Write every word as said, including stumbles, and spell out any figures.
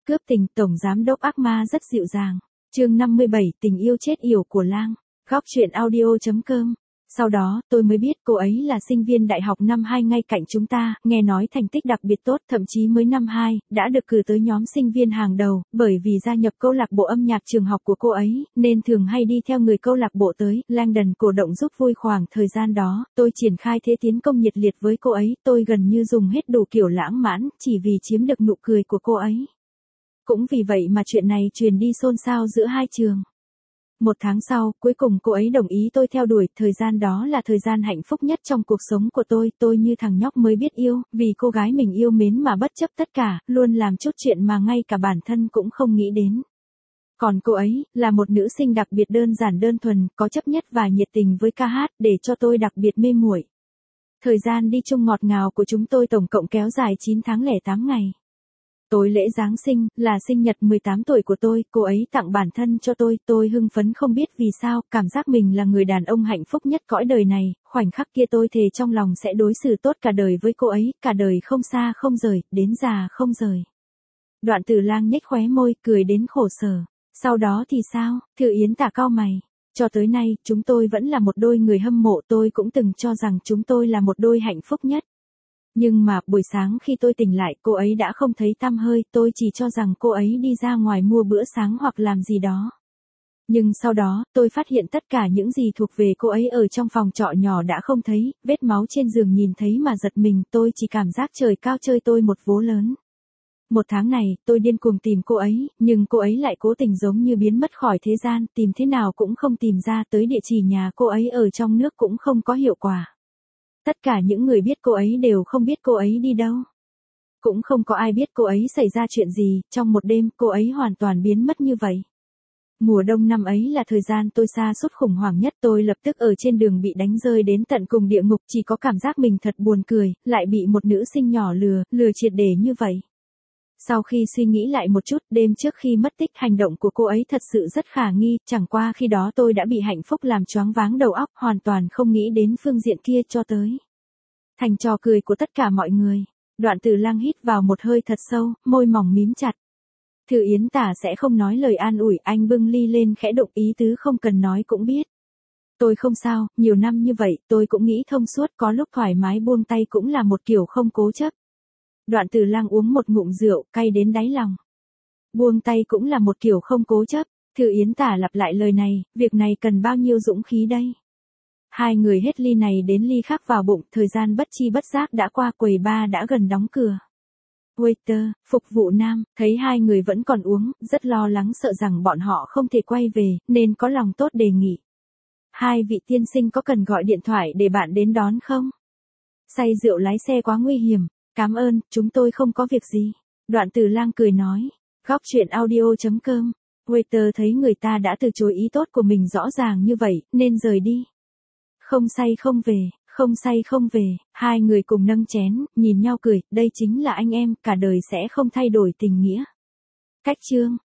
Cướp tình, tổng giám đốc ác ma rất dịu dàng. Chương năm mươi bảy, tình yêu chết yểu của Lang. Góc truyện audio chấm com. Sau đó, tôi mới biết cô ấy là sinh viên đại học năm hai ngay cạnh chúng ta, nghe nói thành tích đặc biệt tốt, thậm chí mới năm hai, đã được cử tới nhóm sinh viên hàng đầu, bởi vì gia nhập câu lạc bộ âm nhạc trường học của cô ấy, nên thường hay đi theo người câu lạc bộ tới, Langdon cổ động giúp vui. Khoảng thời gian đó, tôi triển khai thế tiến công nhiệt liệt với cô ấy, tôi gần như dùng hết đủ kiểu lãng mãn, chỉ vì chiếm được nụ cười của cô ấy. Cũng vì vậy mà chuyện này truyền đi xôn xao giữa hai trường. Một tháng sau, cuối cùng cô ấy đồng ý tôi theo đuổi, thời gian đó là thời gian hạnh phúc nhất trong cuộc sống của tôi, tôi như thằng nhóc mới biết yêu, vì cô gái mình yêu mến mà bất chấp tất cả, luôn làm chút chuyện mà ngay cả bản thân cũng không nghĩ đến. Còn cô ấy, là một nữ sinh đặc biệt đơn giản đơn thuần, có chấp nhất và nhiệt tình với ca hát, để cho tôi đặc biệt mê muội. Thời gian đi chung ngọt ngào của chúng tôi tổng cộng kéo dài chín tháng lẻ tám ngày. Tối lễ Giáng sinh, là sinh nhật mười tám tuổi của tôi, cô ấy tặng bản thân cho tôi, tôi hưng phấn không biết vì sao, cảm giác mình là người đàn ông hạnh phúc nhất cõi đời này, khoảnh khắc kia tôi thề trong lòng sẽ đối xử tốt cả đời với cô ấy, cả đời không xa không rời, đến già không rời. Đoạn Tử Lang nhếch khóe môi, cười đến khổ sở. Sau đó thì sao? Thư Yến Tả cau mày. Cho tới nay, chúng tôi vẫn là một đôi người hâm mộ, tôi cũng từng cho rằng chúng tôi là một đôi hạnh phúc nhất. Nhưng mà, buổi sáng khi tôi tỉnh lại, cô ấy đã không thấy tăm hơi, tôi chỉ cho rằng cô ấy đi ra ngoài mua bữa sáng hoặc làm gì đó. Nhưng sau đó, tôi phát hiện tất cả những gì thuộc về cô ấy ở trong phòng trọ nhỏ đã không thấy, vết máu trên giường nhìn thấy mà giật mình, tôi chỉ cảm giác trời cao chơi tôi một vố lớn. Một tháng này, tôi điên cuồng tìm cô ấy, nhưng cô ấy lại cố tình giống như biến mất khỏi thế gian, tìm thế nào cũng không tìm ra, tới địa chỉ nhà cô ấy ở trong nước cũng không có hiệu quả. Tất cả những người biết cô ấy đều không biết cô ấy đi đâu. Cũng không có ai biết cô ấy xảy ra chuyện gì, trong một đêm cô ấy hoàn toàn biến mất như vậy. Mùa đông năm ấy là thời gian tôi sa sút khủng hoảng nhất, tôi lập tức ở trên đường bị đánh rơi đến tận cùng địa ngục, chỉ có cảm giác mình thật buồn cười, lại bị một nữ sinh nhỏ lừa, lừa triệt để như vậy. Sau khi suy nghĩ lại một chút, đêm trước khi mất tích hành động của cô ấy thật sự rất khả nghi, chẳng qua khi đó tôi đã bị hạnh phúc làm choáng váng đầu óc, hoàn toàn không nghĩ đến phương diện kia cho tới. Thành trò cười của tất cả mọi người. Đoạn Tử Lang hít vào một hơi thật sâu, môi mỏng mím chặt. Thư Yến Tả sẽ không nói lời an ủi, anh bưng ly lên khẽ đụng, ý tứ không cần nói cũng biết. Tôi không sao, nhiều năm như vậy, tôi cũng nghĩ thông suốt, có lúc thoải mái buông tay cũng là một kiểu không cố chấp. Đoạn Tử Lang uống một ngụm rượu, cay đến đáy lòng. Buông tay cũng là một kiểu không cố chấp. Thư Yến Tả lặp lại lời này, việc này cần bao nhiêu dũng khí đây? Hai người hết ly này đến ly khác vào bụng, thời gian bất chi bất giác đã qua, quầy bar đã gần đóng cửa. Waiter, phục vụ nam, thấy hai người vẫn còn uống, rất lo lắng sợ rằng bọn họ không thể quay về, nên có lòng tốt đề nghị. Hai vị tiên sinh có cần gọi điện thoại để bạn đến đón không? Say rượu lái xe quá nguy hiểm. Cảm ơn, chúng tôi không có việc gì. Đoạn Tử Lang cười nói. Góc truyện audio chấm com. Waiter thấy người ta đã từ chối ý tốt của mình rõ ràng như vậy, nên rời đi. Không say không về, không say không về, hai người cùng nâng chén, nhìn nhau cười, đây chính là anh em, cả đời sẽ không thay đổi tình nghĩa. Cách chương.